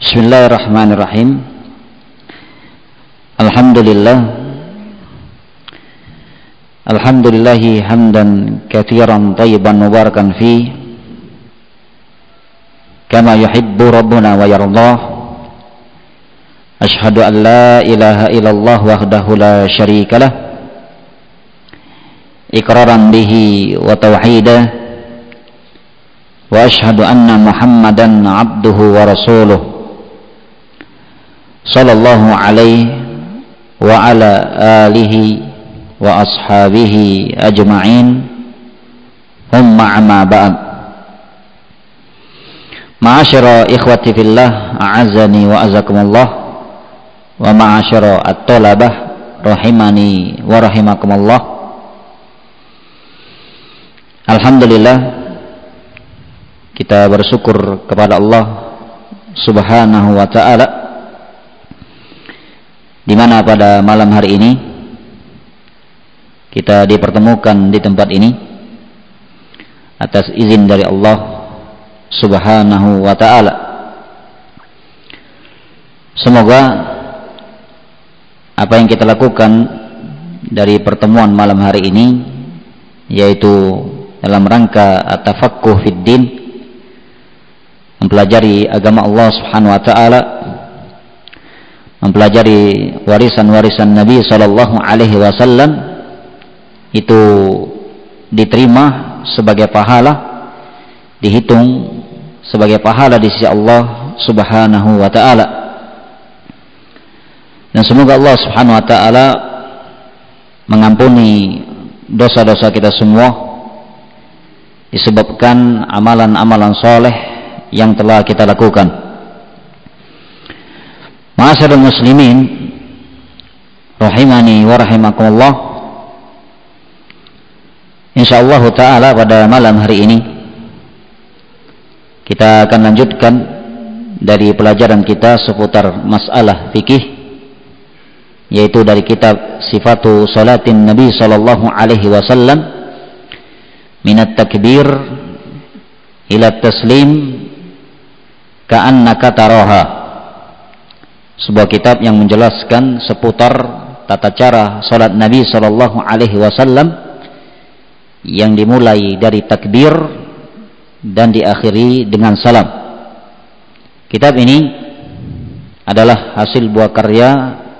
Bismillahirrahmanirrahim. Alhamdulillahi hamdan katsiran thayyiban mubarakan fi kama yuhibbu rabbuna wa yardah. Asyhadu an la ilaha illallah wahdahu la syarikalah iqraran bihi wa tauhidah, wa asyhadu anna Muhammadan abduhu wa rasuluh sallallahu alaihi wa ala alihi wa ashabihi ajma'in. Humma amma ba'd. Ma'asyara ikhwati fillah, a'azzani wa azakumullah, wa ma'asyara at-talabah rahimani wa rahimakumullah. Alhamdulillah, kita bersyukur kepada Allah Subhanahu wa ta'ala di mana pada malam hari ini kita dipertemukan di tempat ini atas izin dari Allah Subhanahu wa ta'ala. Semoga apa yang kita lakukan dari pertemuan malam hari ini, yaitu dalam rangka at-tafaqquh fid din, mempelajari agama Allah Subhanahu wa ta'ala, mempelajari warisan-warisan Nabi sallallahu alaihi wasallam, itu diterima sebagai pahala, dihitung sebagai pahala di sisi Allah Subhanahu wa ta'ala. Dan semoga Allah Subhanahu wa ta'ala mengampuni dosa-dosa kita semua disebabkan amalan-amalan soleh yang telah kita lakukan. Ma'asyiral muslimin rahimani wa rahimakumullah. Insyaallah ta'ala pada malam hari ini kita akan lanjutkan dari pelajaran kita seputar masalah fikih, yaitu dari kitab Sifatu Salatin Nabi sallallahu alaihi wasallam minat takbir ila taslim ka'annaka taraha. Sebuah kitab yang menjelaskan seputar tata cara salat Nabi sallallahu alaihi wasallam yang dimulai dari takbir dan diakhiri dengan salam. Kitab ini adalah hasil buah karya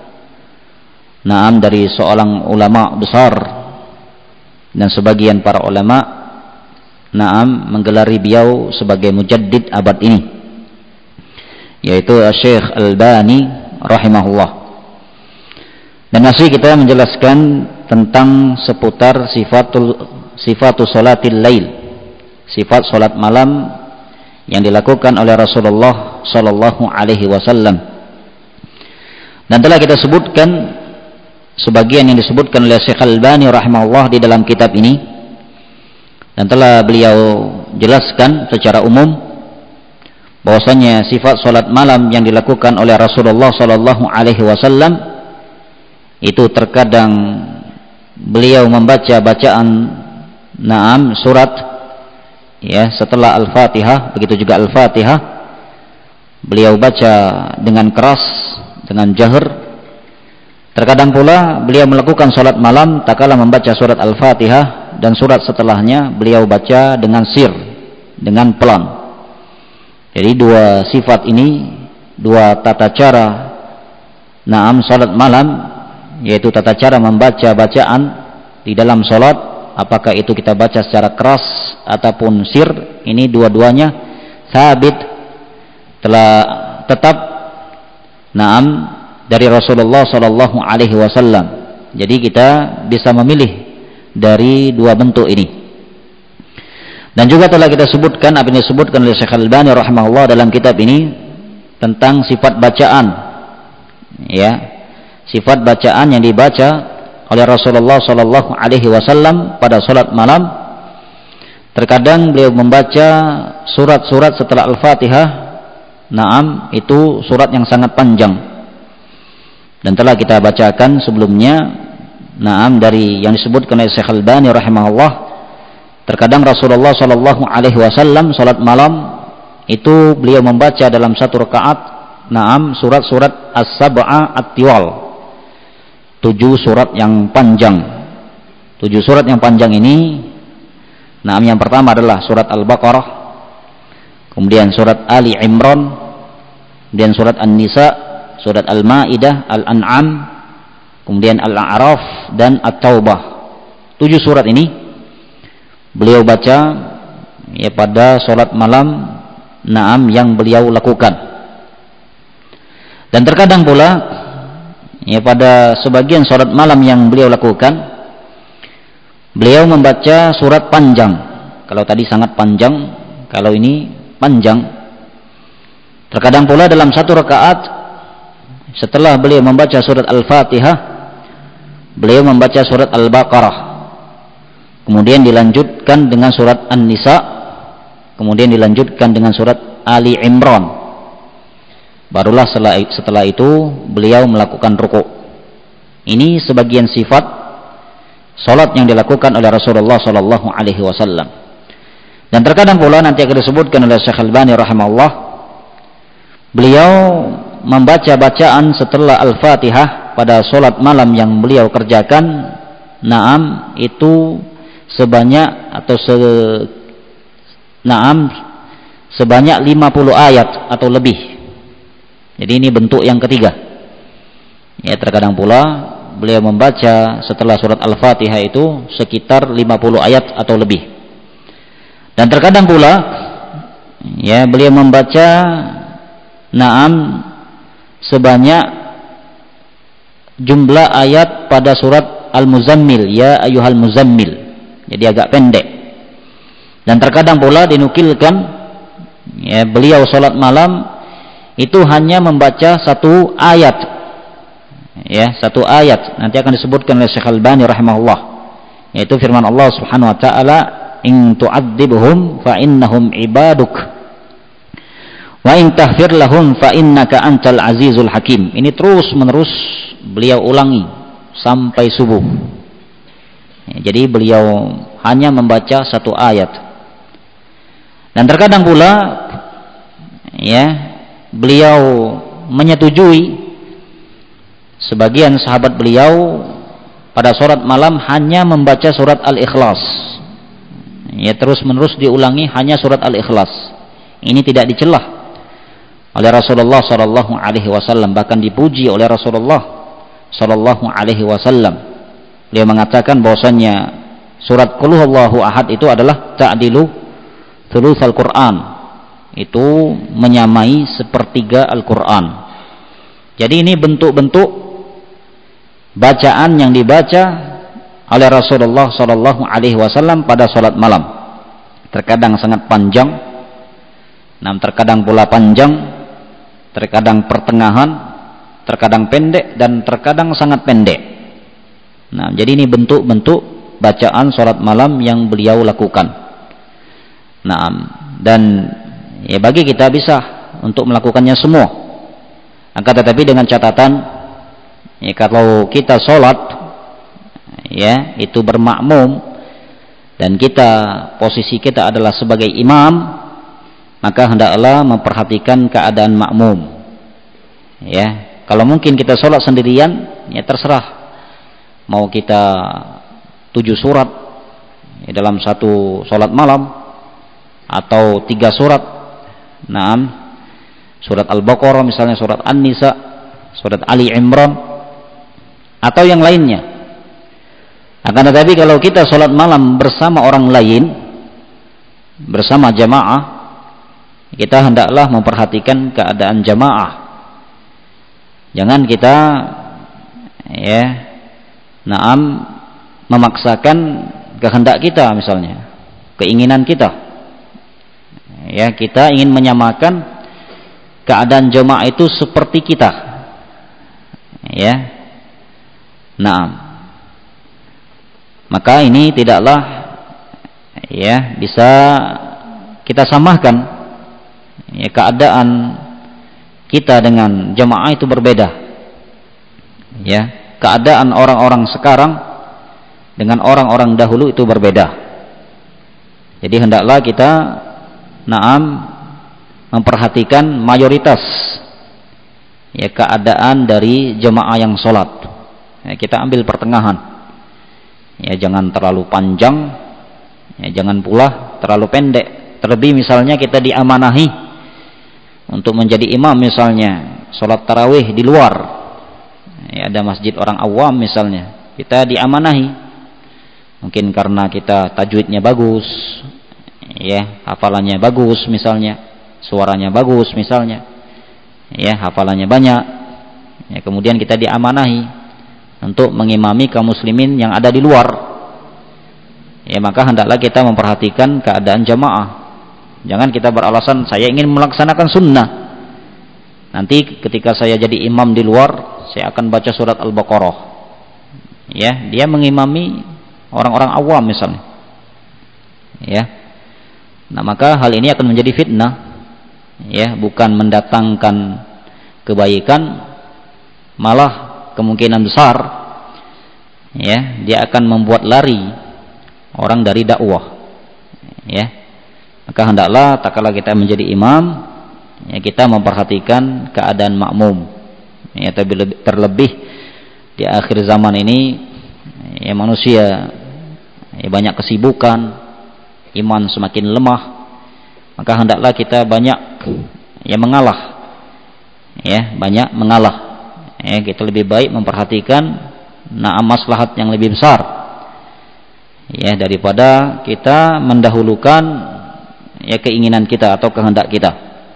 dari seorang ulama besar, dan sebagian para ulama menggelari beliau sebagai mujaddid abad ini, yaitu Syekh Albani rahimahullah. Dan masih kita menjelaskan tentang seputar sifatu salatil lail, sifat salat malam yang dilakukan oleh Rasulullah sallallahu alaihi wasallam. Dan telah kita sebutkan sebagian yang disebutkan oleh Syekh Albani rahimahullah di dalam kitab ini, dan telah beliau jelaskan secara umum bahwasanya sifat salat malam yang dilakukan oleh Rasulullah sallallahu alaihi wasallam itu terkadang beliau membaca bacaan surat setelah Al-Fatihah, begitu juga Al-Fatihah beliau baca dengan keras, dengan jahar. Terkadang pula beliau melakukan salat malam tak kala membaca surat Al-Fatihah dan surat setelahnya beliau baca dengan sir, dengan pelan. Jadi dua sifat ini, dua tata cara salat malam, yaitu tata cara membaca bacaan di dalam salat, apakah itu kita baca secara keras ataupun sir, ini dua-duanya sabit telah tetap dari Rasulullah sallallahu alaihi wasallam. Jadi kita bisa memilih dari dua bentuk ini. Dan juga telah kita sebutkan apa yang disebutkan oleh Syekh Albani rahimahullah dalam kitab ini tentang sifat bacaan, sifat bacaan yang dibaca oleh Rasulullah sallallahu alaihi wasallam pada salat malam. Terkadang beliau membaca surat-surat setelah Al-Fatihah, itu surat yang sangat panjang. Dan telah kita bacakan sebelumnya dari yang disebutkan oleh Syekh Albani rahimahullah, terkadang Rasulullah sallallahu alaihi wasallam salat malam itu beliau membaca dalam satu rakaat surat-surat as-sab'a at-tiwal. 7 surat yang panjang. 7 surat yang panjang ini, yang pertama adalah surat Al-Baqarah, kemudian surat Ali Imran, kemudian surat An-Nisa, surat Al-Maidah, Al-An'am, kemudian Al-A'raf dan At-Taubah. 7 surat ini beliau baca ya pada salat malam yang beliau lakukan. Dan terkadang pula ya pada sebagian salat malam yang beliau lakukan, beliau membaca surat panjang. Kalau tadi sangat panjang, kalau ini panjang. Terkadang pula dalam satu rakaat setelah beliau membaca surat Al-Fatihah, beliau membaca surat Al-Baqarah, kemudian dilanjutkan dengan surat An-Nisa, kemudian dilanjutkan dengan surat Ali Imran. Barulah setelah itu beliau melakukan ruku'. Ini sebagian sifat salat yang dilakukan oleh Rasulullah sallallahu alaihi wasallam. Dan terkadang pula nanti akan disebutkan oleh Syekh Al-Albani rahimahullah, beliau membaca bacaan setelah Al-Fatihah pada salat malam yang beliau kerjakan, itu sebanyak sebanyak 50 ayat atau lebih. Jadi ini bentuk yang ketiga. Ya, terkadang pula beliau membaca setelah surat Al-Fatihah itu sekitar 50 ayat atau lebih. Dan terkadang pula ya beliau membaca sebanyak jumlah ayat pada surat Al-Muzammil, ya ayyuhal muzammil. Jadi agak pendek. Dan terkadang pula dinukilkan ya beliau salat malam itu hanya membaca 1 ayat. Ya, 1 ayat. Nanti akan disebutkan oleh Syekh Al-Albani rahimahullah. Yaitu firman Allah Subhanahu wa taala, "In tu'adzibhum fa innahum ibaduk. Wa in taghfir lahum fa innaka antal azizul hakim." Ini terus-menerus beliau ulangi sampai subuh. Ya, jadi beliau hanya membaca 1 ayat. Dan terkadang pula ya beliau menyetujui sebagian sahabat beliau pada surat malam hanya membaca surat Al-Ikhlas. Ya, terus-menerus diulangi hanya surat Al-Ikhlas. Ini tidak dicelah oleh Rasulullah sallallahu alaihi wasallam, bahkan dipuji oleh Rasulullah sallallahu alaihi wasallam. Beliau mengatakan bahwasannya surat Qul Huwallahu Ahad itu adalah ta'dilu thulutsal Qur'an. Itu menyamai sepertiga Al-Quran. Jadi ini bentuk-bentuk bacaan yang dibaca oleh Rasulullah sallallahu alaihi wasallam pada salat malam. Terkadang sangat panjang, terkadang pula panjang, terkadang pertengahan, terkadang pendek, dan terkadang sangat pendek. Jadi ini bentuk-bentuk bacaan salat malam yang beliau lakukan. Dan ya bagi kita bisa untuk melakukannya semua. Akan tetapi dengan catatan ya kalau kita sholat ya itu bermakmum dan posisi kita adalah sebagai imam, maka hendaklah memperhatikan keadaan makmum. Ya, kalau mungkin kita sholat sendirian ya terserah. Mau kita 7 surat ya, dalam satu sholat malam atau 3 surat. Surat Al-Baqarah misalnya, surat An-Nisa, surat Ali Imran atau yang lainnya. Akan tetapi kalau kita sholat malam bersama orang lain, bersama jamaah, kita hendaklah memperhatikan keadaan jamaah. Jangan kita ya memaksakan kehendak kita misalnya, keinginan kita. Ya, kita ingin menyamakan keadaan jemaah itu seperti kita. Ya. Maka ini tidaklah ya bisa kita samakan. Ya, keadaan kita dengan jemaah itu berbeda. Ya, keadaan orang-orang sekarang dengan orang-orang dahulu itu berbeda. Jadi hendaklah kita memperhatikan mayoritas ya keadaan dari jemaah yang sholat. Ya, kita ambil pertengahan. Ya, jangan terlalu panjang, ya, jangan pula terlalu pendek. Terlebih misalnya kita diamanahi untuk menjadi imam misalnya, sholat tarawih di luar. Ya, ada masjid orang awam misalnya, kita diamanahi. Mungkin karena kita tajwidnya bagus, ya, hafalannya bagus misalnya, suaranya bagus misalnya, ya, hafalannya banyak. Ya, kemudian kita diamanahi untuk mengimami kaum muslimin yang ada di luar. Ya, maka hendaklah kita memperhatikan keadaan jamaah. Jangan kita beralasan saya ingin melaksanakan sunnah. Nanti ketika saya jadi imam di luar, saya akan baca surat Al-Baqarah. Ya, dia mengimami orang-orang awam misalnya. Ya. Nah, maka hal ini akan menjadi fitnah. Ya, bukan mendatangkan kebaikan, malah kemungkinan besar ya dia akan membuat lari orang dari dakwah. Ya, maka hendaklah tak kala kita menjadi imam, ya, kita memperhatikan keadaan makmum. Ya, terlebih di akhir zaman ini, ya, manusia ya, banyak kesibukan, iman semakin lemah, maka hendaklah kita banyak ya mengalah, ya, banyak mengalah. Ya, kita lebih baik memperhatikan maslahat yang lebih besar, ya, daripada kita mendahulukan ya keinginan kita atau kehendak kita.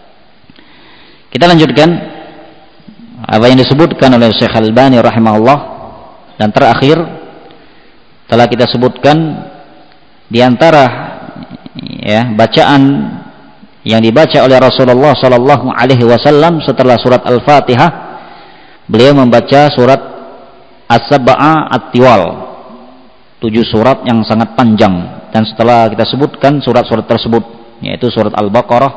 Kita lanjutkan apa yang disebutkan oleh Syekh Al-Albani rahimahullah, dan terakhir telah kita sebutkan di antara ya bacaan yang dibaca oleh Rasulullah sallallahu alaihi wasallam setelah surat Al-Fatihah, beliau membaca surat As-Sab'a At-Tiwal, 7 surat yang sangat panjang. Dan setelah kita sebutkan surat-surat tersebut, yaitu surat Al-Baqarah,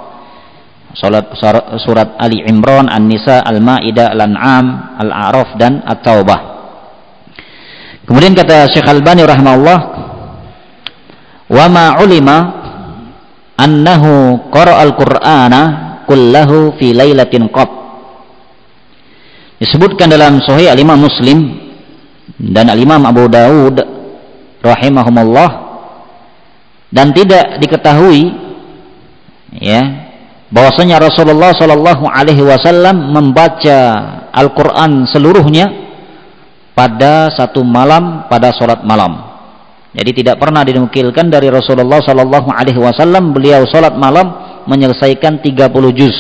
surat Ali Imran, An-Nisa, Al-Ma'idah, Al-An'am, Al-A'raf, dan At-Taubah. Kemudian kata Syekh Al-Albani rahimahullah, wa ma ulima annahu qara'al Qur'ana kullahu fi lailatin qat. Disebutkan dalam Sahih Al-Imam Muslim dan Al-Imam Abu Dawud rahimahumullah, dan tidak diketahui ya bahwasanya Rasulullah sallallahu alaihi wasallam membaca Al-Qur'an seluruhnya pada satu malam, pada salat malam. Jadi tidak pernah dinukilkan dari Rasulullah sallallahu alaihi wasallam beliau salat malam menyelesaikan 30 juz.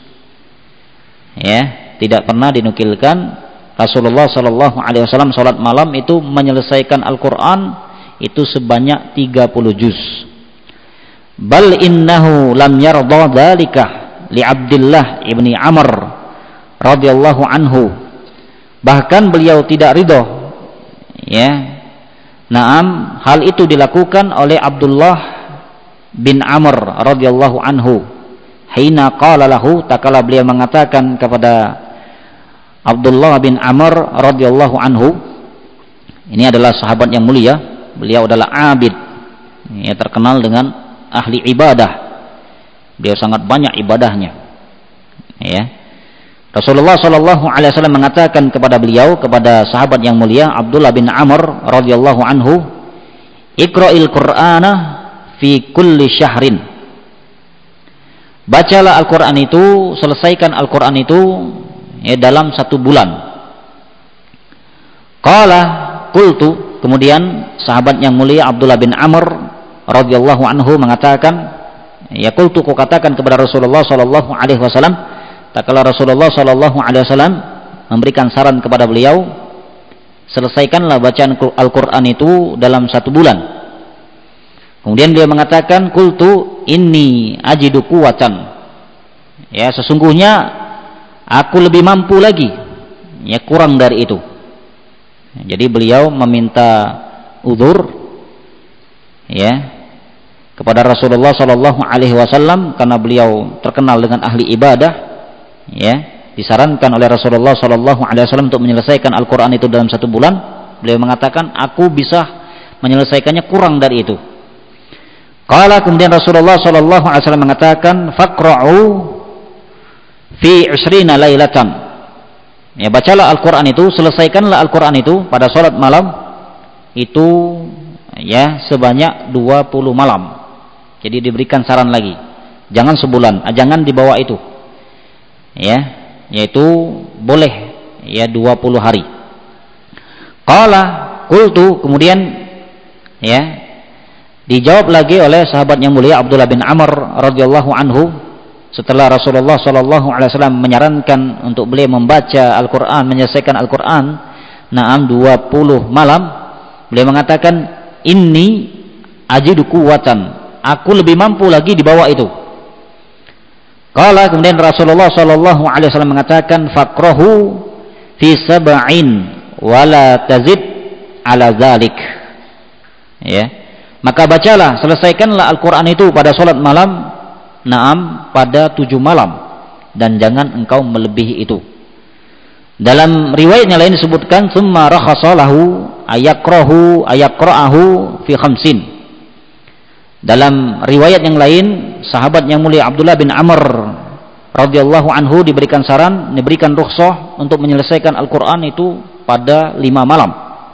Ya, tidak pernah dinukilkan Rasulullah sallallahu alaihi wasallam salat malam itu menyelesaikan Al-Qur'an itu sebanyak 30 juz. Bal innahu lam yarda dzalika li Abdullah ibni Amr radhiyallahu anhu. Bahkan beliau tidak ridho, ya, naam, hal itu dilakukan oleh Abdullah bin Amr radhiyallahu anhu. Hina qala lahu, takala beliau mengatakan kepada Abdullah bin Amr radhiyallahu anhu, ini adalah sahabat yang mulia, beliau adalah abid, ya, terkenal dengan ahli ibadah, beliau sangat banyak ibadahnya. Ya, Rasulullah sallallahu alaihi wasallam mengatakan kepada beliau, kepada sahabat yang mulia Abdullah bin Amr radhiyallahu anhu, Iqra'il Qur'ana fi kulli syahrin. Bacalah Al-Qur'an itu, selesaikan Al-Qur'an itu ya dalam 1 bulan. Qala qultu, kemudian sahabat yang mulia Abdullah bin Amr radhiyallahu anhu mengatakan, ya qultu, ku katakan kepada Rasulullah sallallahu alaihi wasallam, tatkala Rasulullah sallallahu alaihi wasallam memberikan saran kepada beliau, selesaikanlah bacaan Al-Qur'an itu dalam 1 bulan. Kemudian beliau mengatakan, qultu inni ajidu quwwatan, ya sesungguhnya aku lebih mampu lagi, ya kurang dari itu. Jadi beliau meminta udzur ya kepada Rasulullah sallallahu alaihi wasallam karena beliau terkenal dengan ahli ibadah, ya, disarankan oleh Rasulullah sallallahu alaihi wasallam untuk menyelesaikan Al-Qur'an itu dalam 1 bulan. Beliau mengatakan, aku bisa menyelesaikannya kurang dari itu. Qala, kemudian Rasulullah sallallahu alaihi wasallam mengatakan, faqra'u fi 20 lailatan, Ya, bacalah Al-Qur'an itu, selesaikanlah Al-Qur'an itu pada salat malam itu ya sebanyak 20 malam. Jadi diberikan saran lagi. Jangan sebulan, jangan di bawah itu. Ya, yaitu boleh ya 20 hari. Qala qultu, kemudian ya dijawab lagi oleh sahabat yang mulia Abdullah bin Amr radhiyallahu anhu setelah Rasulullah sallallahu alaihi wasallam menyarankan untuk beliau membaca Al-Qur'an, menyelesaikan Al-Qur'an 20 malam, beliau mengatakan inni ajidu quwwatan, aku lebih mampu lagi di bawah itu. Qala, kemudian Rasulullah sallallahu alaihi wasallam mengatakan faqrahu fi sab'in wala tazid ala dzalik. Ya. Maka bacalah, selesaikanlah Al-Qur'an itu pada salat malam, pada 7 malam, dan jangan engkau melebihi itu. Dalam riwayatnya lain disebutkan summa rakhasa lahu ayaqra'ahu fi khamsin. Dalam riwayat yang lain, sahabat yang mulia Abdullah bin Amr radhiyallahu anhu diberikan saran, diberikan rukhsah untuk menyelesaikan Al-Qur'an itu pada 5 malam.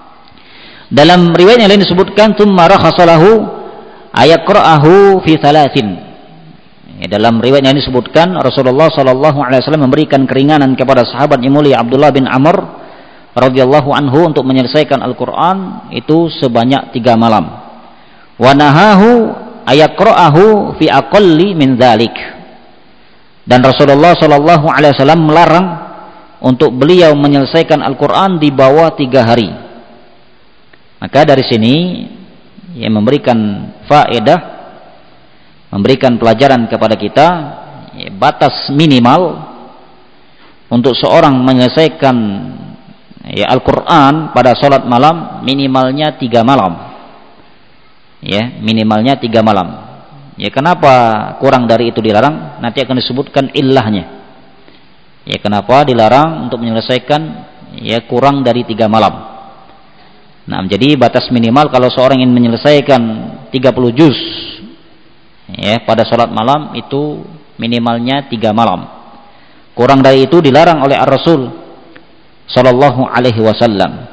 Dalam riwayat yang lain disebutkan summa rakhasa lahu ayaqra'ahu fi thalathin. Dalam riwayat yang disebutkan Rasulullah sallallahu alaihi wasallam memberikan keringanan kepada sahabat yang mulia Abdullah bin Amr radhiyallahu anhu untuk menyelesaikan Al-Qur'an itu sebanyak 3 malam. Wa nahahu ayaqra'ahu fi aqalli min dzalik. Dan Rasulullah sallallahu alaihi wasallam melarang untuk beliau menyelesaikan Al-Qur'an di bawah 3 hari. Maka dari sini yang memberikan faedah, memberikan pelajaran kepada kita ya, batas minimal untuk seorang menyelesaikan ya, Al-Qur'an pada salat malam minimalnya 3 malam. Ya, minimalnya 3 malam. Ya, kenapa kurang dari itu dilarang? Nanti akan disebutkan illahnya. Ya, kenapa dilarang untuk menyelesaikan ya kurang dari 3 malam. Nah, jadi batas minimal kalau seorang ingin menyelesaikan 30 juz ya pada salat malam itu minimalnya 3 malam. Kurang dari itu dilarang oleh Ar-Rasul sallallahu alaihi wasallam.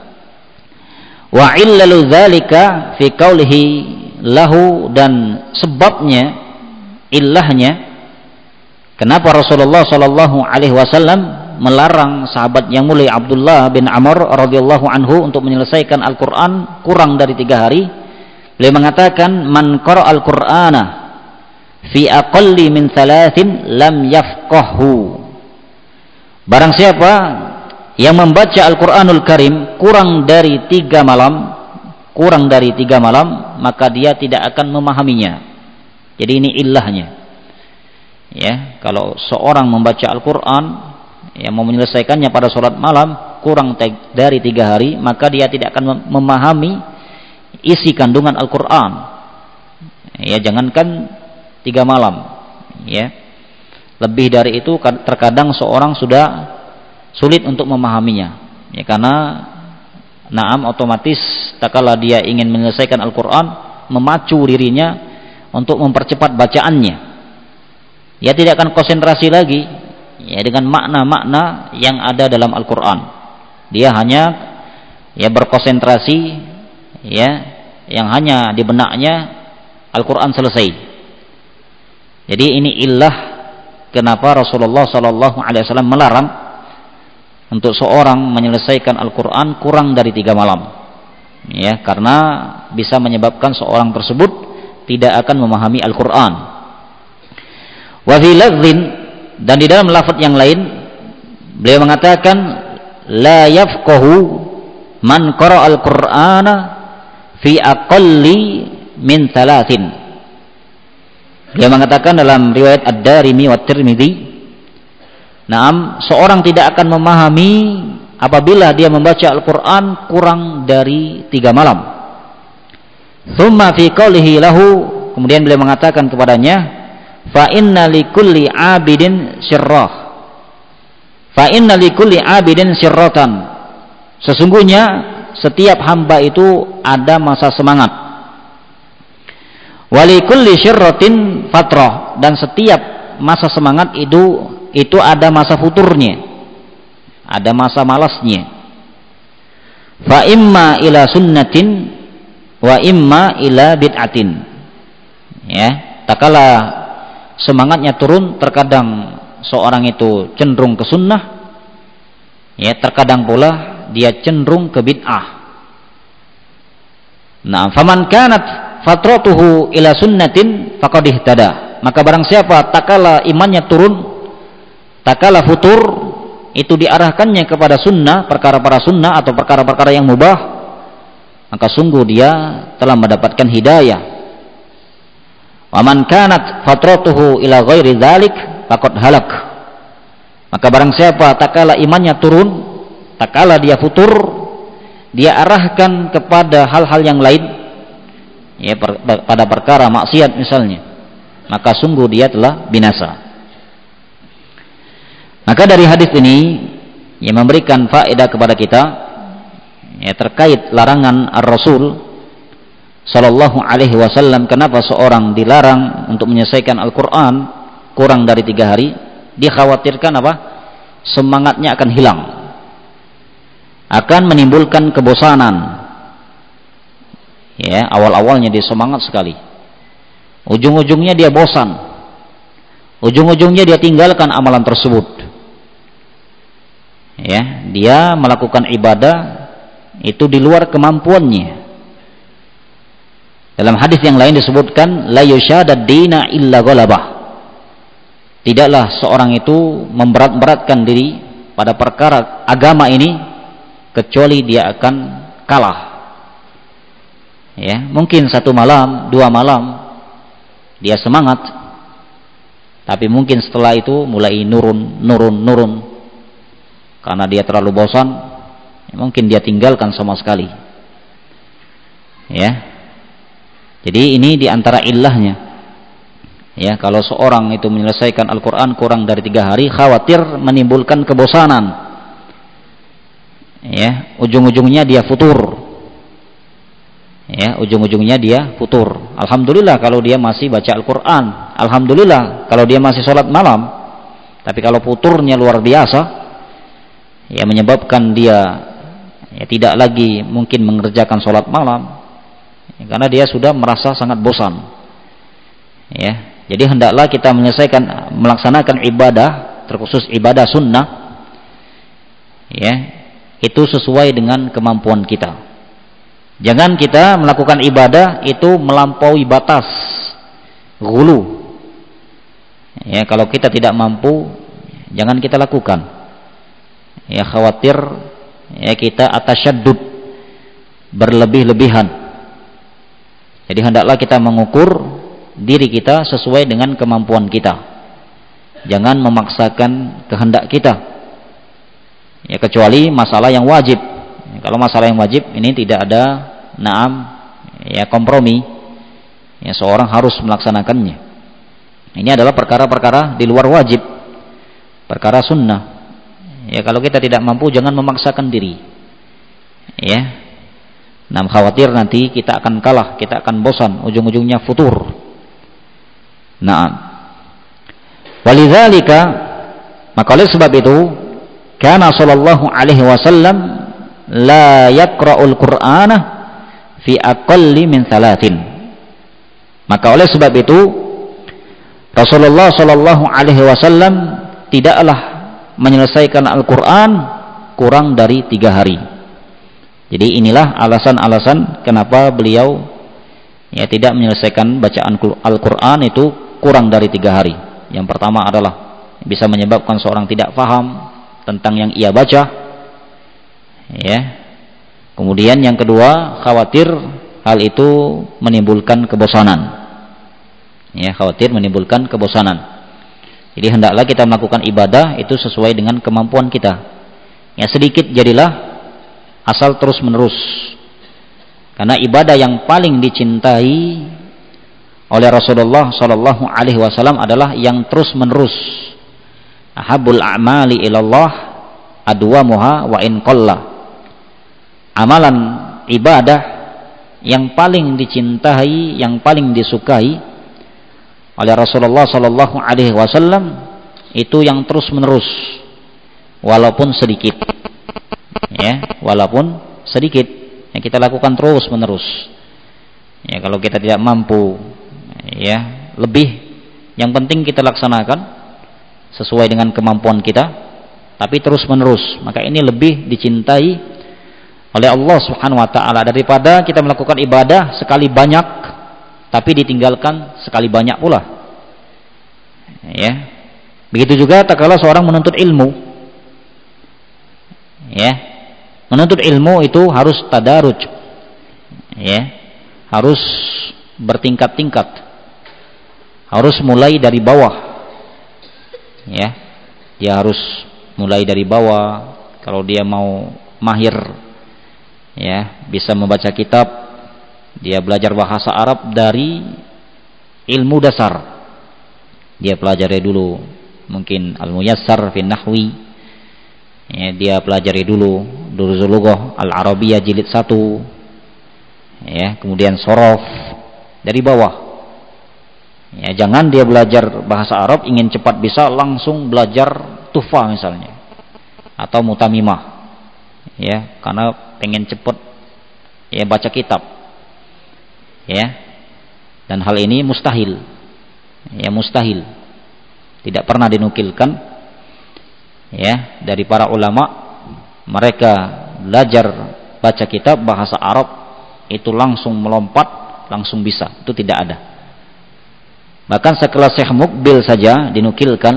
Wa illalu dzalika fi qaulihi lahu, dan sebabnya, illahnya kenapa Rasulullah sallallahu alaihi wasallam melarang sahabat yang mulia Abdullah bin Amr radhiyallahu anhu untuk menyelesaikan Al-Qur'an kurang dari 3 hari. Beliau mengatakan man qara'al Qur'ana fi aqalli min 3 lam yafqahu. Barang siapa yang membaca Al-Qur'anul Karim kurang dari 3 malam, maka dia tidak akan memahaminya. Jadi ini illahnya. Ya, kalau seorang membaca Al-Qur'an yang mau menyelesaikannya pada sholat malam kurang dari 3 hari, maka dia tidak akan memahami isi kandungan Al-Qur'an. Ya, jangankan 3 malam, ya, lebih dari itu terkadang seorang sudah sulit untuk memahaminya. Ya, karena otomatis tatkala dia ingin menyelesaikan Al-Qur'an, memacu dirinya untuk mempercepat bacaannya. Dia tidak akan konsentrasi lagi ya dengan makna-makna yang ada dalam Al-Qur'an. Dia hanya ya berkonsentrasi ya yang hanya di benaknya Al-Qur'an selesai. Jadi ini illah kenapa Rasulullah sallallahu alaihi wasallam melarang untuk seorang menyelesaikan Al-Qur'an kurang dari 3 malam. Ya, karena bisa menyebabkan seorang tersebut tidak akan memahami Al-Qur'an. Wa fi lafdhin, dan di dalam lafaz yang lain beliau mengatakan la yafqahu man qara'al Qur'ana fi aqalli min 3. Beliau mengatakan dalam riwayat Ad-Darimi wa Tirmidzi, seorang tidak akan memahami apabila dia membaca Al-Qur'an kurang dari 3 malam. Tsumma fi qoulihi lahu, kemudian beliau mengatakan kepadanya, fa inna likulli 'abidin sirrah. Fa inna likulli 'abidin sirratan. Sesungguhnya setiap hamba itu ada masa semangat. Wa likulli sirratin fatrah, dan setiap masa semangat itu ada masa futurnya. ada masa malasnya. Fa imma ila sunnatin wa imma ila bid'atin. Ya, tak kala semangatnya turun, terkadang seorang itu cenderung ke sunnah, ya, terkadang pula dia cenderung ke bid'ah. Nah, faman kanat fatratuhu ila sunnatin faqad ihtada. Maka barang siapa takala imannya turun, takala futur, itu diarahkannya kepada sunnah, perkara-perkara sunnah atau perkara-perkara yang mubah, maka sungguh dia telah mendapatkan hidayah. Wa man kanat fatratuhu ila ghairi dzalik faqad halak. Maka barang siapa takala imannya turun, takala dia futur, dia arahkan kepada hal-hal yang lain, ya, pada perkara maksiat misalnya, maka sungguh dia telah binasa. Maka dari hadis ini yang memberikan faedah kepada kita, ya, terkait larangan Ar-Rasul sallallahu alaihi wasallam, kenapa seorang dilarang untuk menyelesaikan Al-Qur'an kurang dari 3 hari, dikhawatirkan apa? Semangatnya akan hilang, akan menimbulkan kebosanan. Ya, awal-awalnya dia semangat sekali, ujung-ujungnya dia bosan, ujung-ujungnya dia tinggalkan amalan tersebut. Ya, dia melakukan ibadah itu di luar kemampuannya. Dalam hadis yang lain disebutkan, la yushadad dina illa ghalabah. Tidaklah seorang itu memberat-beratkan diri pada perkara agama ini kecuali dia akan kalah. Ya, mungkin 1 malam, 2 malam dia semangat, tapi mungkin setelah itu mulai nurun karena dia terlalu bosan, mungkin dia tinggalkan sama sekali. Ya, jadi ini diantara illahnya. Ya, kalau seorang itu menyelesaikan Al-Quran kurang dari 3 hari, khawatir menimbulkan kebosanan. Ya, ujung-ujungnya dia futur. Ya, ujung-ujungnya dia futur. Alhamdulillah kalau dia masih baca Al-Quran, alhamdulillah kalau dia masih sholat malam. Tapi kalau futurnya luar biasa, ya, menyebabkan dia, ya, tidak lagi mungkin mengerjakan sholat malam, ya, karena dia sudah merasa sangat bosan. Ya, jadi hendaklah kita melaksanakan ibadah, terkhusus ibadah sunnah, ya, itu sesuai dengan kemampuan kita. Jangan kita melakukan ibadah itu melampaui batas, ghulu. Ya, kalau kita tidak mampu, jangan kita lakukan. Ya, khawatir, ya, kita atasyaddud, berlebih-lebihan. Jadi hendaklah kita mengukur diri kita sesuai dengan kemampuan kita. Jangan memaksakan kehendak kita. Ya, kecuali masalah yang wajib. Ya, kalau masalah yang wajib ini tidak ada ya, kompromi. Ya, seorang harus melaksanakannya. Ini adalah perkara-perkara di luar wajib, perkara sunnah. Ya, kalau kita tidak mampu jangan memaksakan diri. Ya. Khawatir nanti kita akan kalah, kita akan bosan, ujung-ujungnya futur. Walidzalika, maka oleh sebab itu, kana sallallahu alaihi wasallam la yaqra'ul Qur'ana fi aqalli min 3. Maka oleh sebab itu Rasulullah sallallahu alaihi wasallam tidaklah menyelesaikan Al-Qur'an kurang dari 3 hari. Jadi inilah alasan-alasan kenapa beliau, ya, tidak menyelesaikan bacaan Al-Qur'an itu kurang dari 3 hari. Yang pertama adalah bisa menyebabkan seorang tidak paham tentang yang ia baca. Ya. Kemudian yang kedua, khawatir hal itu menimbulkan kebosanan. Ya, khawatir menimbulkan kebosanan. Jadi hendaklah kita melakukan ibadah itu sesuai dengan kemampuan kita. Ya, sedikit jadilah, asal terus menerus. Karena ibadah yang paling dicintai oleh Rasulullah sallallahu alaihi wasallam adalah yang terus menerus. Ahabul a'mali ilallah adwamuha wa in qalla. Amalan ibadah yang paling dicintai, yang paling disukai oleh Rasulullah sallallahu alaihi wasallam itu yang terus menerus. walaupun sedikit. Ya, walaupun sedikit. Ya, kita lakukan terus menerus. Ya, kalau kita tidak mampu ya lebih, yang penting kita laksanakan sesuai dengan kemampuan kita, tapi terus menerus, maka ini lebih dicintai oleh Allah Subhanahu wa taala daripada kita melakukan ibadah sekali banyak tapi ditinggalkan sekali banyak pula. Ya. Begitu juga tatkala seorang menuntut ilmu. Ya. Menuntut ilmu itu harus tadaruj. Ya. Harus bertingkat-tingkat. Harus mulai dari bawah. Ya. Dia harus mulai dari bawah. Kalau dia mau mahir, ya, bisa membaca kitab, dia belajar bahasa Arab dari ilmu dasar. Dia pelajari dulu mungkin Al-Muyassar fi Nahwi. Ya, dia pelajari dulu Duruzul Lughah Al-Arabiyah jilid 1. Ya, kemudian Shorof dari bawah. Ya, jangan dia belajar bahasa Arab ingin cepat bisa langsung belajar Tuhfah misalnya atau Mutamimah. Ya, karena pengen cepat ya baca kitab. Ya. Dan hal ini mustahil. Ya, mustahil. Tidak pernah dinukilkan ya dari para ulama mereka belajar baca kitab bahasa Arab itu langsung melompat, langsung bisa. Itu tidak ada. Bahkan sekelas Syekh Mukbil saja dinukilkan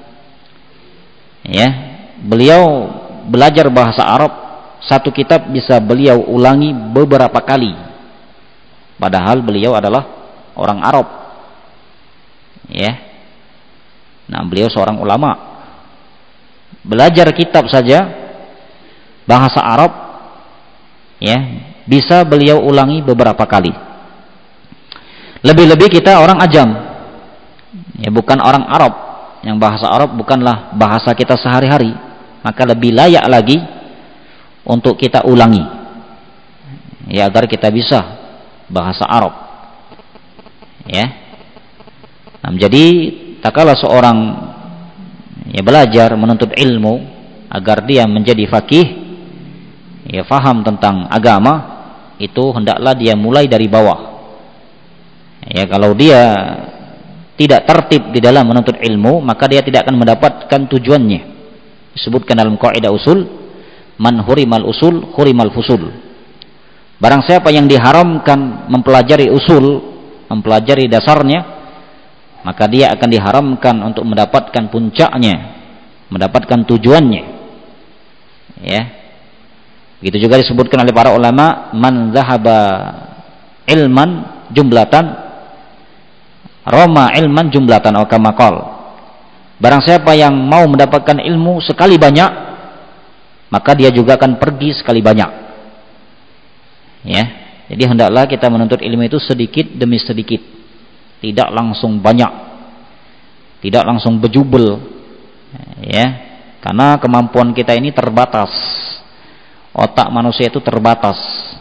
ya, beliau belajar bahasa Arab, satu kitab bisa beliau ulangi beberapa kali. Padahal beliau adalah orang Arab. Ya. Nah, beliau seorang ulama. Belajar kitab saja bahasa Arab ya, bisa beliau ulangi beberapa kali. Lebih-lebih kita orang ajam. Ya, bukan orang Arab. Yang bahasa Arab bukanlah bahasa kita sehari-hari, maka lebih layak lagi untuk kita ulangi. Ya, agar kita bisa bahasa Arab. Ya. Nah, jadi tatkala seorang ya belajar menuntut ilmu agar dia menjadi faqih, ya faham tentang agama, itu hendaklah dia mulai dari bawah. Ya, kalau dia tidak tertib di dalam menuntut ilmu, maka dia tidak akan mendapatkan tujuannya. Disebutkan dalam kaidah usul, man hurimal usul hurimal fusul. Barang siapa yang diharamkan mempelajari usul, mempelajari dasarnya, maka dia akan diharamkan untuk mendapatkan puncaknya, mendapatkan tujuannya. Ya. Begitu juga disebutkan oleh para ulama, man zahaba ilman jumlatan roma ilman jumlatan atau kama qala. Barang siapa yang mau mendapatkan ilmu sekali banyak, maka dia juga akan pergi sekali banyak. Ya. Jadi hendaklah kita menuntut ilmu itu sedikit demi sedikit. Tidak langsung banyak, tidak langsung bejubel, ya, karena kemampuan kita ini terbatas, otak manusia itu terbatas,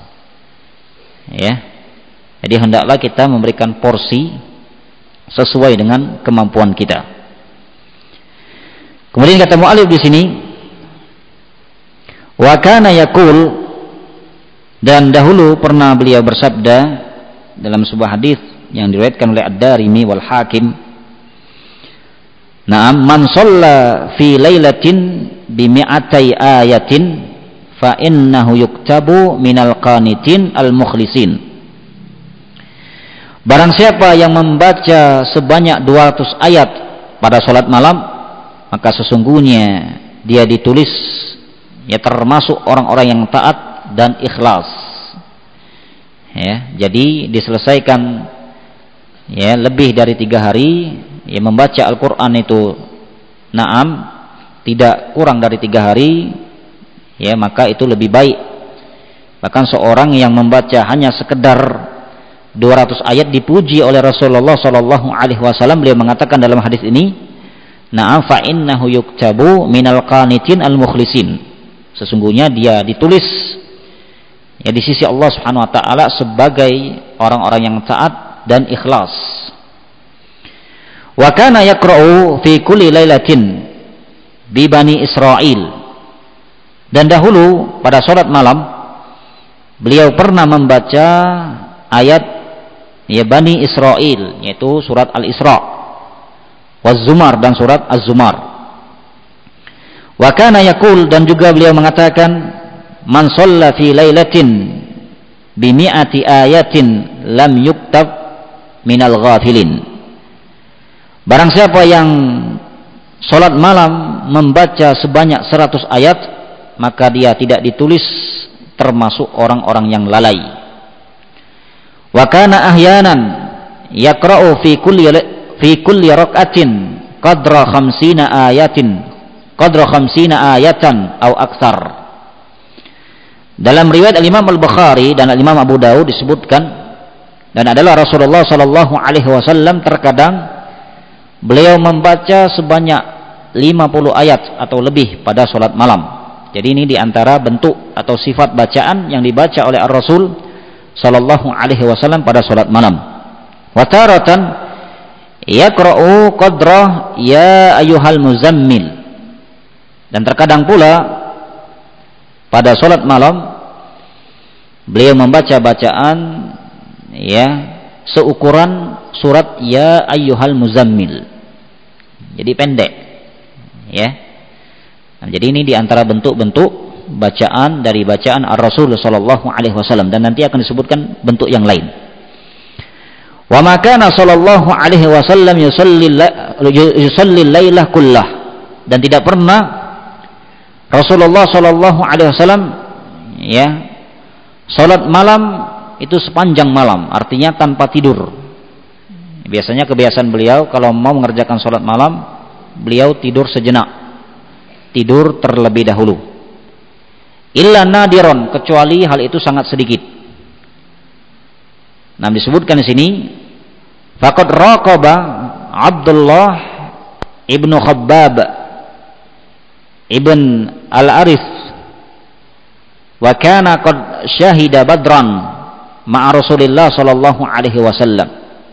ya. Jadi hendaklah kita memberikan porsi sesuai dengan kemampuan kita. Kemudian kata mu'allif di sini, wa kana yaqul, dan dahulu pernah beliau bersabda dalam sebuah hadis yang diriwayatkan oleh Ad-Darimi wal Hakim, "Na'am man shalla fi lailatin bi mi'atai ayatin fa innahu yuktabu minal qanitin al mukhlisin." Barang siapa yang membaca sebanyak 200 ayat pada salat malam, maka sesungguhnya dia ditulis ya termasuk orang-orang yang taat dan ikhlas. Ya, jadi diselesaikan ya lebih dari 3 hari ya membaca Al-Quran itu, na'am, tidak kurang dari 3 hari ya, maka itu lebih baik. Bahkan seorang yang membaca hanya sekedar 200 ayat dipuji oleh Rasulullah sallallahu alaihi wasallam. Beliau mengatakan dalam hadis ini, na'am fa innahu yuktabu minal qanitin al mukhlisin. Sesungguhnya dia ditulis ya di sisi Allah Subhanahu wa taala sebagai orang-orang yang taat dan ikhlas. Wa kana yaqra'u fi kulli lailatin bi Bani Israil. Dan dahulu pada salat malam beliau pernah membaca ayat ya Bani Israil, yaitu surat Al-Isra, Waz-Zumar dan surat Az-Zumar. Wa kana yaqul, dan juga beliau mengatakan, man shalla fi lailatin bi mi'ati ayatin lam yuktab minal ghafilin. Barang siapa yang salat malam membaca sebanyak 100 ayat, maka dia tidak ditulis termasuk orang-orang yang lalai. Wa kana ahyanan yaqra'u fi kulli rak'atin qadra 50 ayatan aw aktsar. Dalam riwayat Imam Al-Bukhari dan Imam Abu Daud disebutkan, dan adalah Rasulullah sallallahu alaihi wasallam terkadang beliau membaca sebanyak 50 ayat atau lebih pada salat malam. Jadi ini diantara bentuk atau sifat bacaan yang dibaca oleh Ar-Rasul sallallahu alaihi wasallam pada salat malam. Wa taratan yaqra'u qadra ya ayyuhal muzammil. Dan terkadang pula pada salat malam beliau membaca bacaan ya seukuran surat ya ayyuhal muzammil. Jadi pendek. Ya. Nah, jadi ini diantara bentuk-bentuk bacaan dari bacaan Ar-Rasul sallallahu alaihi wasallam, dan nanti akan disebutkan bentuk yang lain. Wa ma kana sallallahu alaihi wasallam yusalli lailah kullah, dan tidak pernah Rasulullah sallallahu alaihi wasallam ya salat malam itu sepanjang malam, artinya tanpa tidur. Biasanya kebiasaan beliau kalau mau mengerjakan salat malam, beliau tidur sejenak, tidur terlebih dahulu. Illa nadiron, kecuali hal itu sangat sedikit. Nah, disebutkan di sini, faqad raqaba Abdullah ibnu Khabbab ibn Al-Arith wa kana qad syahida Badran ma'a Rasulillah sallallahu alaihi wasallam.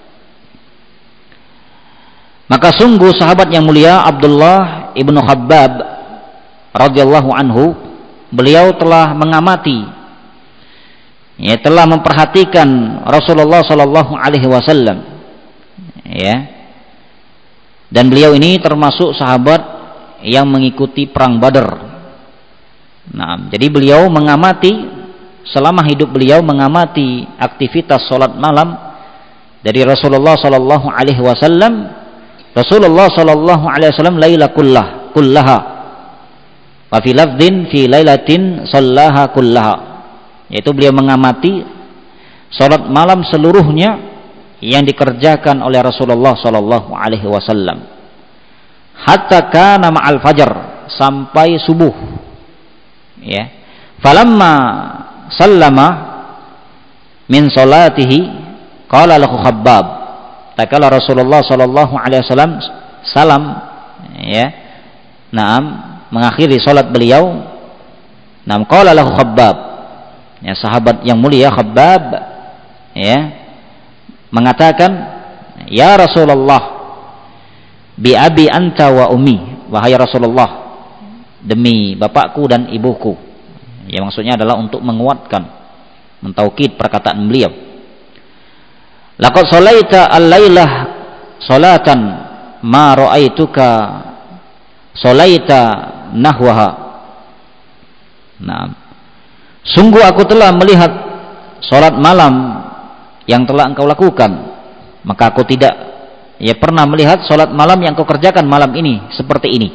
Maka sungguh sahabat yang mulia Abdullah ibnu Khabbab radhiyallahu anhu, beliau telah mengamati, ya, telah memperhatikan Rasulullah sallallahu alaihi wasallam, ya. Dan beliau ini termasuk sahabat yang mengikuti perang Badar. Nah, jadi beliau mengamati, selama hidup beliau mengamati aktivitas salat malam dari Rasulullah sallallahu alaihi wasallam. Rasulullah sallallahu alaihi wasallam laila kullaha wa fi lafdhin fi lailatin sallaha kullaha, yaitu beliau mengamati salat malam seluruhnya yang dikerjakan oleh Rasulullah sallallahu alaihi wasallam hatta kana ma'al fajar, sampai subuh, ya. Falamma sallama min salatihi qala lahu Khabbab, takala Rasulullah sallallahu alaihi wasallam salam, ya, naam, mengakhiri salat beliau, nam qala lahu Khabbab, ya, sahabat yang mulia Khabbab, ya, mengatakan, ya Rasulullah, bi abi anta wa ummi, wahai Rasulullah, demi bapakku dan ibuku. Ya, maksudnya adalah untuk menguatkan, mentaukid perkataan beliau. Laqad shalaita al-lailah salatan ma ra'aituka shalaita nahwaha. Nah, sungguh aku telah melihat salat malam yang telah engkau lakukan, maka aku tidak pernah melihat salat malam yang kau kerjakan malam ini seperti ini.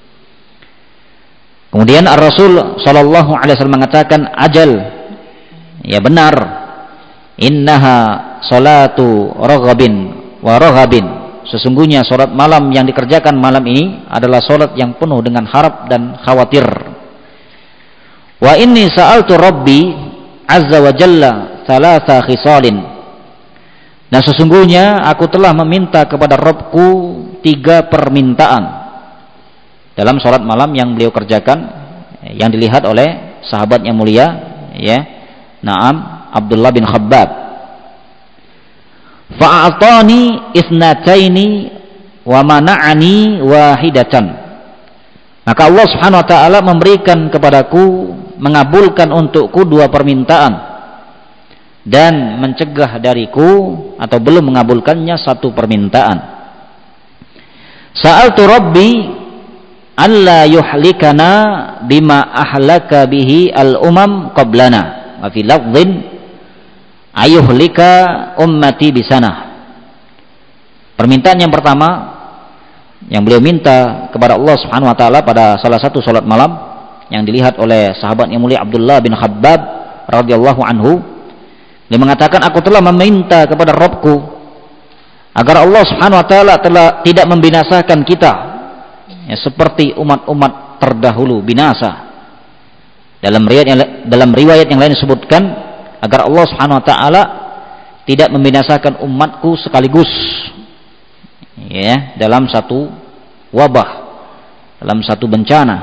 Kemudian Ar-Rasul sallallahu alaihi wasallam mengatakan, ajal, ya benar, innaha salatu raghabin wa raghabin, sesungguhnya salat malam yang dikerjakan malam ini adalah salat yang penuh dengan harap dan khawatir. Wa inni sa'altu Rabbi azza wa jalla thalatha khisalin, dan sesungguhnya aku telah meminta kepada Rabbku 3 permintaan dalam salat malam yang beliau kerjakan, yang dilihat oleh sahabat yang mulia, ya, Naam, Abdullah bin Khabbab. Fa'atani isnataini wa mana'ani wahidatan. Maka Allah Subhanahu wa taala memberikan kepadaku, mengabulkan untukku 2 permintaan dan mencegah dariku atau belum mengabulkannya 1 permintaan. Sa'altu Rabbi alla yuhlikana bima ahlaka bihi al-umam qablana wa fi lafdhin ayuhlika ummati bisanah. Permintaan yang pertama yang beliau minta kepada Allah Subhanahu wa taala pada salah satu salat malam yang dilihat oleh sahabat yang mulia Abdullah bin Khabbab radhiyallahu anhu, dia mengatakan, aku telah meminta kepada Rabbku agar Allah Subhanahu wa taala tidak membinasakan kita ya, seperti umat-umat terdahulu binasa. Dalam riwayat yang lain disebutkan agar Allah Subhanahu wa taala tidak membinasakan umatku sekaligus ya, dalam satu wabah, dalam satu bencana.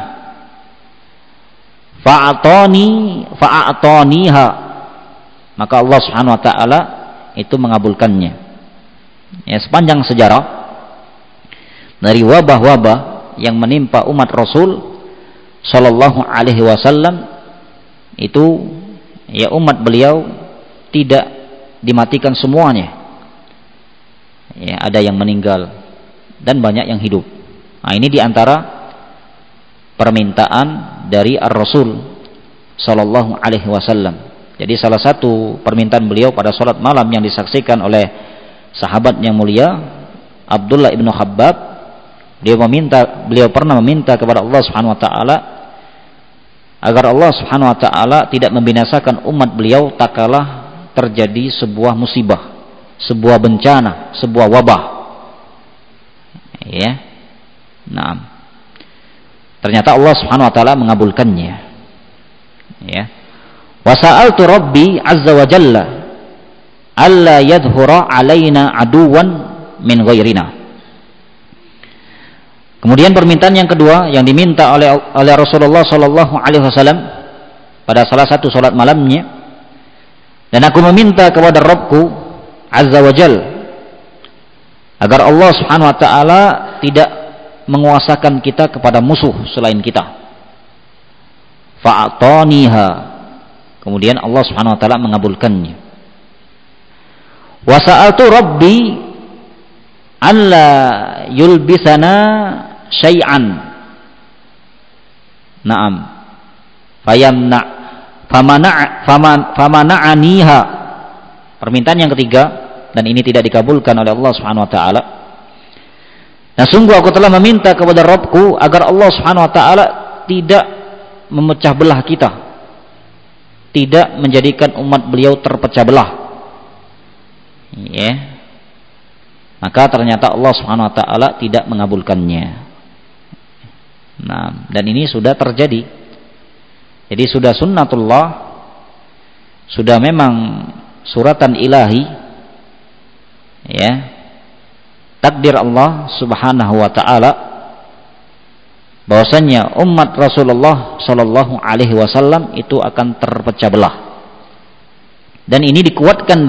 Fa'ataniha, maka Allah Subhanahu wa taala itu mengabulkannya. Ya, sepanjang sejarah dari wabah-wabah yang menimpa umat Rasul sallallahu alaihi wasallam itu ya, umat beliau tidak dimatikan semuanya. Ya, ada yang meninggal dan banyak yang hidup. Nah, ini diantara permintaan dari Ar-Rasul sallallahu alaihi wasallam. Jadi salah satu permintaan beliau pada salat malam yang disaksikan oleh sahabat yang mulia Abdullah bin Khabbab, beliau pernah meminta kepada Allah Subhanahu wa taala agar Allah Subhanahu wa taala tidak membinasakan umat beliau tatkala terjadi sebuah musibah, sebuah bencana, sebuah wabah. Ya. Naam. Ternyata Allah Subhanahu wa taala mengabulkannya. Ya. Wa sa'altu Rabbi azza wa jalla alla yadhhura alaina aduwan min ghairina. Kemudian permintaan yang kedua yang diminta oleh Rasulullah sallallahu alaihi wasallam pada salah satu salat malamnya, dan aku meminta kepada Rabbku azza wa jalla agar Allah Subhanahu wa taala tidak menguasakan kita kepada musuh selain kita. Fa'ataniha, kemudian Allah Subhanahu wa taala mengabulkannya. Wa sa'altu Rabbi alla yulbisana syai'an. Naam. Famana'aniha. Permintaan yang ketiga, dan ini tidak dikabulkan oleh Allah Subhanahu wa taala. Nah, sungguh aku telah meminta kepada Rabbku agar Allah Subhanahu wa taala tidak memecah belah kita, tidak menjadikan umat beliau terpecah belah. Ya. Maka ternyata Allah Subhanahu wa taala tidak mengabulkannya. Nah, dan ini sudah terjadi. Jadi sudah sunnatullah, sudah memang suratan ilahi, ya, takdir Allah Subhanahu wa taala, bahwasanya umat Rasulullah sallallahu alaihi wasallam itu akan terpecah belah. Dan ini dikuatkan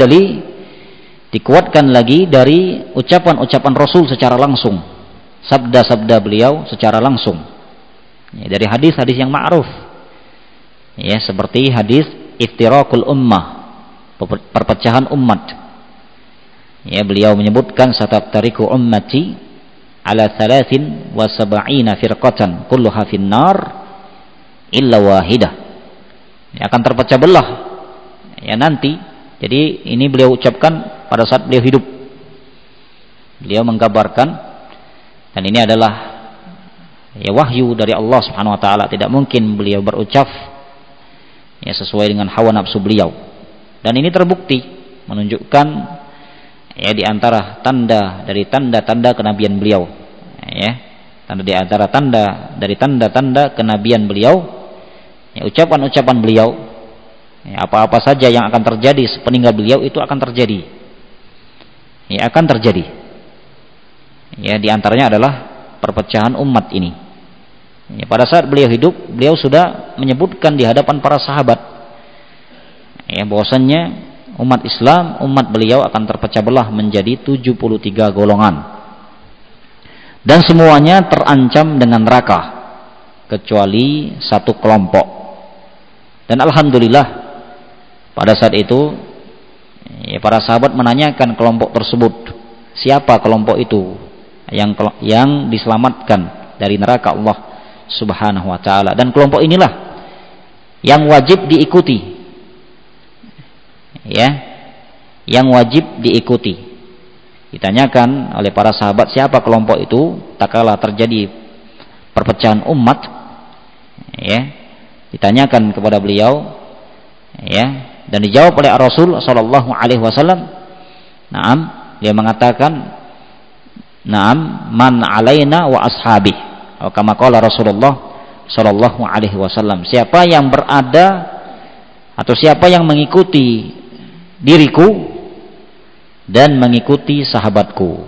lagi dari ucapan-ucapan Rasul secara langsung, sabda-sabda beliau secara langsung. Ya, dari hadis-hadis yang ma'ruf. Ya, seperti hadis iftiraqul ummah, perpecahan umat. Ya, beliau menyebutkan sataftariqu ummati ala 73 firqatan kulluha finnar illa wahidah. Ya, akan terpecah belah ya nanti. Jadi ini beliau ucapkan pada saat beliau hidup. Beliau mengkabarkan, dan ini adalah ya wahyu dari Allah Subhanahu wa taala, tidak mungkin beliau berucap ya sesuai dengan hawa nafsu beliau. Dan ini terbukti menunjukkan ya di antara tanda dari tanda-tanda kenabian beliau, ya, tanda di antara tanda dari tanda-tanda kenabian beliau, ya, ucapan-ucapan beliau, ya, apa-apa saja yang akan terjadi sepeninggal beliau itu akan terjadi, ya, akan terjadi. Ya, di antaranya adalah perpecahan umat ini. Ya, pada saat beliau hidup, beliau sudah menyebutkan di hadapan para sahabat, ya, bahwasannya umat Islam, umat beliau akan terpecah belah menjadi 73 golongan. Dan semuanya terancam dengan neraka. kecuali satu kelompok. Dan alhamdulillah pada saat itu para sahabat menanyakan kelompok tersebut, siapa kelompok itu yang diselamatkan dari neraka Allah Subhanahu wa taala, dan kelompok inilah yang wajib diikuti, ya, yang wajib diikuti. Ditanyakan oleh para sahabat siapa kelompok itu tatkala terjadi perpecahan umat, ya, ditanyakan kepada beliau, ya, dan dijawab oleh Rasul sallallahu alaihi wasallam. Naam, dia mengatakan, "Naam, man alaina wa ashabi." Atau kama qala Rasulullah sallallahu alaihi wasallam, siapa yang berada atau siapa yang mengikuti diriku dan mengikuti sahabatku.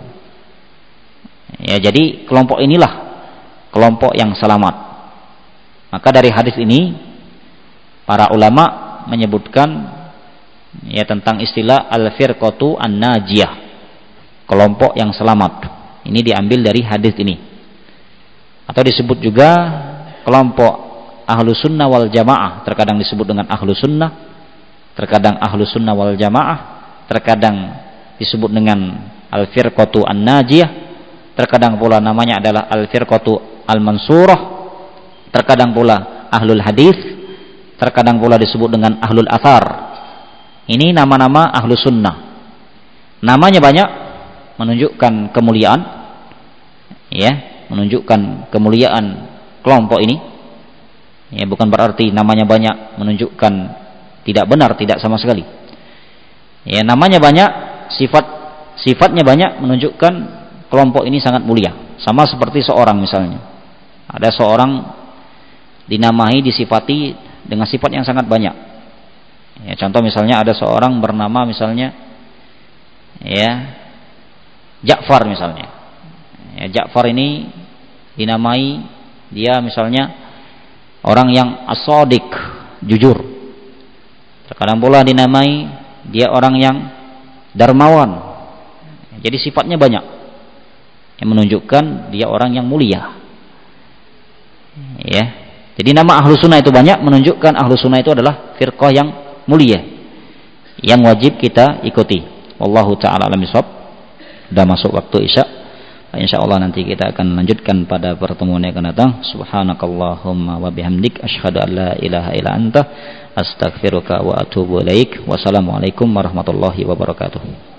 Ya, jadi kelompok inilah kelompok yang selamat. Maka dari hadis ini para ulama menyebutkan ya tentang istilah al-firqatu an-najiyah, kelompok yang selamat. Ini diambil dari hadis ini. Atau disebut juga kelompok ahlu sunnah wal jamaah. Terkadang disebut dengan ahlu sunnah, terkadang ahlu sunnah wal jamaah, terkadang disebut dengan al-firqatu an-najiyah, terkadang pula namanya adalah al-firqatu al-mansurah, terkadang pula ahlul hadis, terkadang pula disebut dengan ahlul athar. Ini nama-nama ahlu sunnah. Namanya banyak, menunjukkan kemuliaan, ya, menunjukkan kemuliaan kelompok ini. Ya, bukan berarti namanya banyak menunjukkan tidak benar, tidak sama sekali. Ya, namanya banyak, sifatnya banyak menunjukkan kelompok ini sangat mulia. Sama seperti seorang misalnya. Ada seorang dinamai, disifati dengan sifat yang sangat banyak. Ya, contoh misalnya ada seorang bernama misalnya ya Ja'far misalnya. Ya, Ja'far ini dinamai dia misalnya orang yang as-shadiq, jujur. Terkadang pula dinamai dia orang yang dermawan. Jadi sifatnya banyak yang menunjukkan dia orang yang mulia. Ya. Jadi nama ahlu sunnah itu banyak menunjukkan ahlu sunnah itu adalah firqah yang mulia, yang wajib kita ikuti. Wallahu ta'ala alam bishawab. Sudah masuk waktu isya. Insyaallah nanti kita akan lanjutkan pada pertemuan yang akan datang. Subhanakallahumma wa bihamdik asyhadu an la ilaha illa anta astaghfiruka wa atubu ilaik. Wassalamualaikum warahmatullahi wabarakatuh.